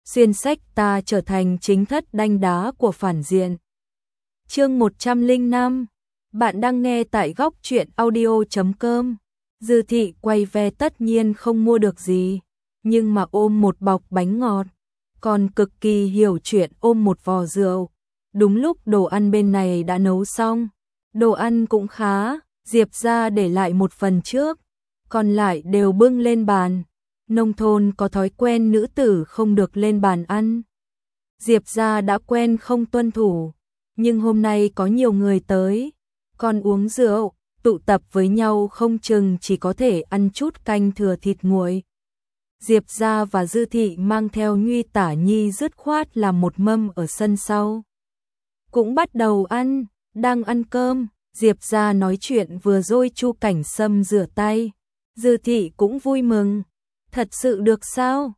xuyên sách ta trở thành chính thất đanh đá của phản diện. Chương 105. Bạn đang nghe tại góc truyện audio.com. Dư Thị quay về tất nhiên không mua được gì, nhưng mà ôm một bọc bánh ngọt, còn cực kỳ hiểu chuyện ôm một vò rượu. Đúng lúc đồ ăn bên này đã nấu xong, đồ ăn cũng khá, Diệp gia để lại một phần trước, còn lại đều bưng lên bàn. Nông thôn có thói quen nữ tử không được lên bàn ăn. Diệp gia đã quen không tuân thủ, nhưng hôm nay có nhiều người tới, còn uống rượu, tụ tập với nhau không chừng chỉ có thể ăn chút canh thừa thịt nguội. Diệp gia và Dư Thị mang theo Nhuy Tả Nhi dứt khoát làm một mâm ở sân sau. Cũng bắt đầu ăn, đang ăn cơm, Diệp gia nói chuyện vừa rồi Chu Cảnh Sâm rửa tay. Dư Thị cũng vui mừng. Thật sự được sao?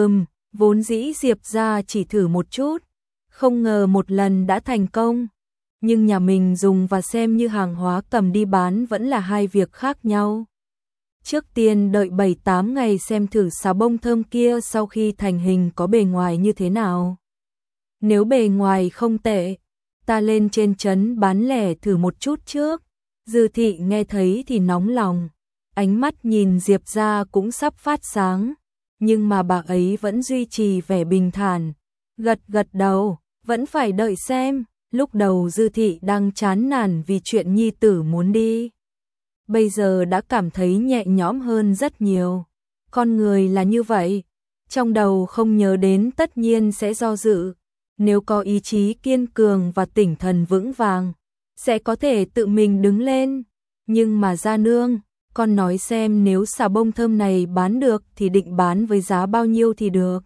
Vốn dĩ Diệp gia chỉ thử một chút, không ngờ một lần đã thành công. Nhưng nhà mình dùng và xem như hàng hóa cầm đi bán vẫn là hai việc khác nhau. Trước tiên đợi 7-8 ngày xem thử xà bông thơm kia sau khi thành hình có bề ngoài như thế nào. Nếu bề ngoài không tệ, ta lên trên trấn bán lẻ thử một chút trước. Dư Thị nghe thấy thì nóng lòng, ánh mắt nhìn Diệp gia cũng sắp phát sáng, nhưng mà bà ấy vẫn duy trì vẻ bình thản, gật gật đầu, vẫn phải đợi xem. Lúc đầu Dư Thị đang chán nản vì chuyện nhi tử muốn đi, bây giờ đã cảm thấy nhẹ nhõm hơn rất nhiều. Con người là như vậy, trong đầu không nhớ đến tất nhiên sẽ do dự, nếu có ý chí kiên cường và tinh thần vững vàng, sẽ có thể tự mình đứng lên. Nhưng mà gia nương, con nói xem nếu xà bông thơm này bán được thì định bán với giá bao nhiêu thì được.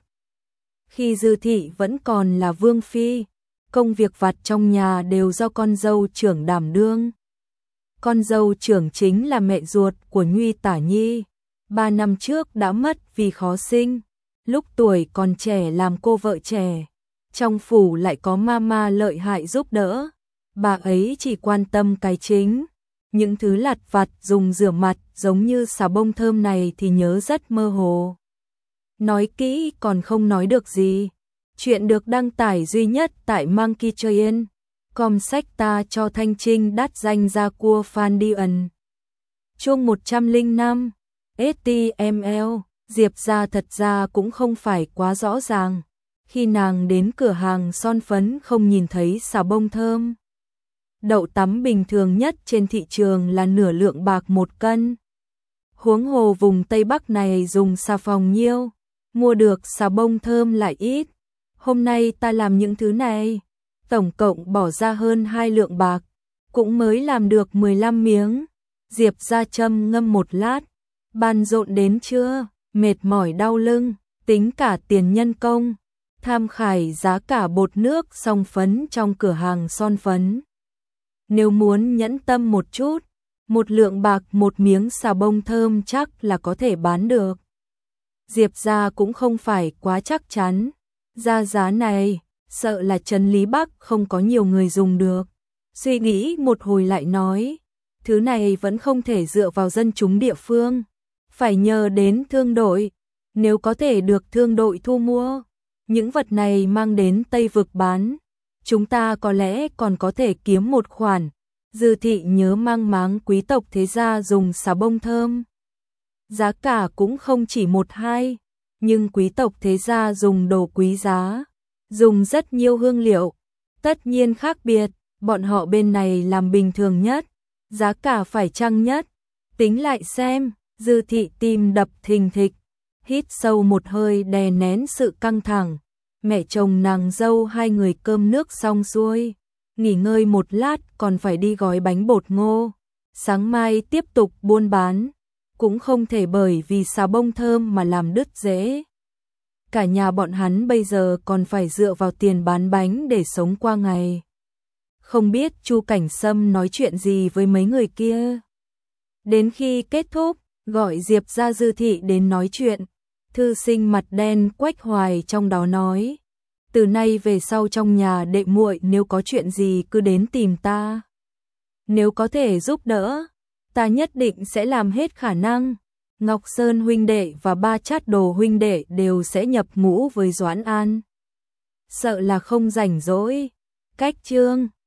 Khi Dư Thị vẫn còn là vương phi, công việc vặt trong nhà đều do con dâu trưởng đảm đương. Con dâu trưởng chính là mẹ ruột của Nhuy Tả Nhi, 3 năm trước đã mất vì khó sinh, lúc tuổi còn trẻ làm cô vợ trẻ. Trong phủ lại có mama lợi hại giúp đỡ, bà ấy chỉ quan tâm cái chính. Những thứ lặt vặt dùng rửa mặt giống như xà bông thơm này thì nhớ rất mơ hồ. Nói kỹ còn không nói được gì. Chuyện được đăng tải duy nhất tại Monkey Train. Com sách ta cho Thanh Trinh đắt danh ra cua Phan Điền. Chương 105. HTML. Diệp gia thật ra cũng không phải quá rõ ràng. Khi nàng đến cửa hàng son phấn không nhìn thấy xà bông thơm. Đậu tắm bình thường nhất trên thị trường là nửa lượng bạc 1 cân. Huống hồ vùng Tây Bắc này dùng xà phòng nhiêu, mua được xà bông thơm lại ít. Hôm nay ta làm những thứ này, tổng cộng bỏ ra hơn 2 lượng bạc, cũng mới làm được 15 miếng. Diệp gia châm ngâm một lát, bàn rộn đến trưa, mệt mỏi đau lưng, tính cả tiền nhân công, tham khảo giá cả bột nước son phấn trong cửa hàng son phấn. Nếu muốn nhẫn tâm một chút, 1 lượng bạc 1 miếng xà bông thơm chắc là có thể bán được. Diệp gia cũng không phải quá chắc chắn, ra giá này, sợ là trấn Lý Bắc không có nhiều người dùng được. Suy nghĩ một hồi lại nói, thứ này vẫn không thể dựa vào dân chúng địa phương, phải nhờ đến thương đội, nếu có thể được thương đội thu mua, những vật này mang đến Tây Vực bán, chúng ta có lẽ còn có thể kiếm một khoản. Dư Thị nhớ mang máng quý tộc thế gia dùng xà bông thơm. Giá cả cũng không chỉ 1-2, nhưng quý tộc thế gia dùng đồ quý giá, dùng rất nhiều hương liệu, tất nhiên khác biệt, bọn họ bên này làm bình thường nhất, giá cả phải chăng nhất. Tính lại xem, Dư Thị tim đập thình thịch, hít sâu một hơi đè nén sự căng thẳng. Mẹ chồng nàng dâu hai người cơm nước xong xuôi, nghỉ ngơi một lát còn phải đi gói bánh bột ngô, sáng mai tiếp tục buôn bán, cũng không thể bởi vì xà bông thơm mà làm đứt rễ. Cả nhà bọn hắn bây giờ còn phải dựa vào tiền bán bánh để sống qua ngày. Không biết Chu Cảnh Sâm nói chuyện gì với mấy người kia. Đến khi kết thúc, gọi Diệp gia Dư Thị đến nói chuyện. Thư sinh mặt đen Quách Hoài trong đó nói, từ nay về sau trong nhà đệ muội nếu có chuyện gì cứ đến tìm ta. Nếu có thể giúp đỡ, ta nhất định sẽ làm hết khả năng. Ngọc Sơn huynh đệ và Ba Chát Đồ huynh đệ đều sẽ nhập ngũ với Doãn An. Sợ là không rảnh rỗi. Cách chương